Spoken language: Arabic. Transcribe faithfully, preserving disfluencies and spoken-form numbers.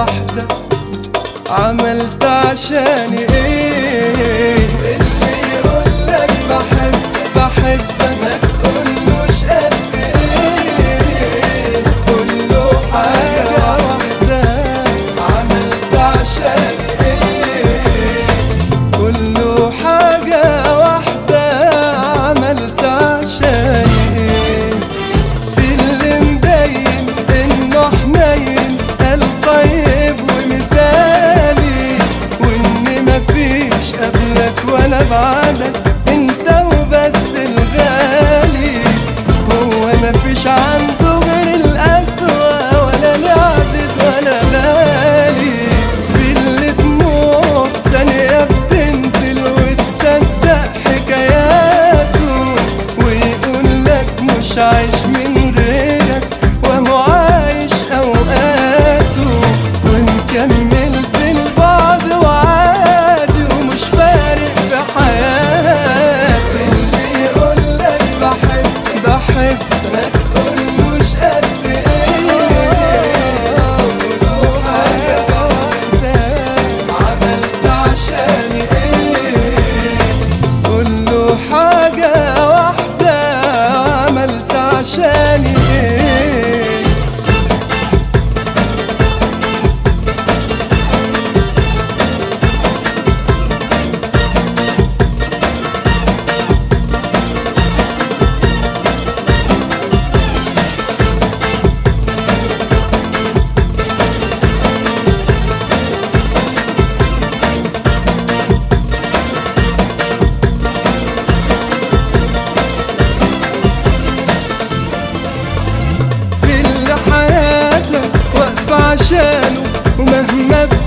واحدة عملت عشاني ايه؟ اللي يقولك بحب بحبك ما تقولوش قد ايه، قوله حاجة واحدة عملت عشاني ايه، قوله حاجة واحدة عملت عشاني ايه. في اللي مبين انه حنين قلب طيب ومثالي، وان مفيش قبلك ولا بعدك انت وبس الغالي، هو مفيش عنده غير القسوة ولا العزيز ولا غالي. في اللي دموع في ثانية بتنزل وتصدق حكاياته، ويقول لك مش عايش من غيرك وهو عايش اوقاته، ونكمل في البعد وعادي ومش فارق في حياته. اللي يقولك بحب بحب ما تقولوش قد ايه، قوله حاجة واحدة عملت عشاني ايه، قوله حاجة واحدة عملت عشاني ايه. في اللي حياتك واقفة عشانه ومهما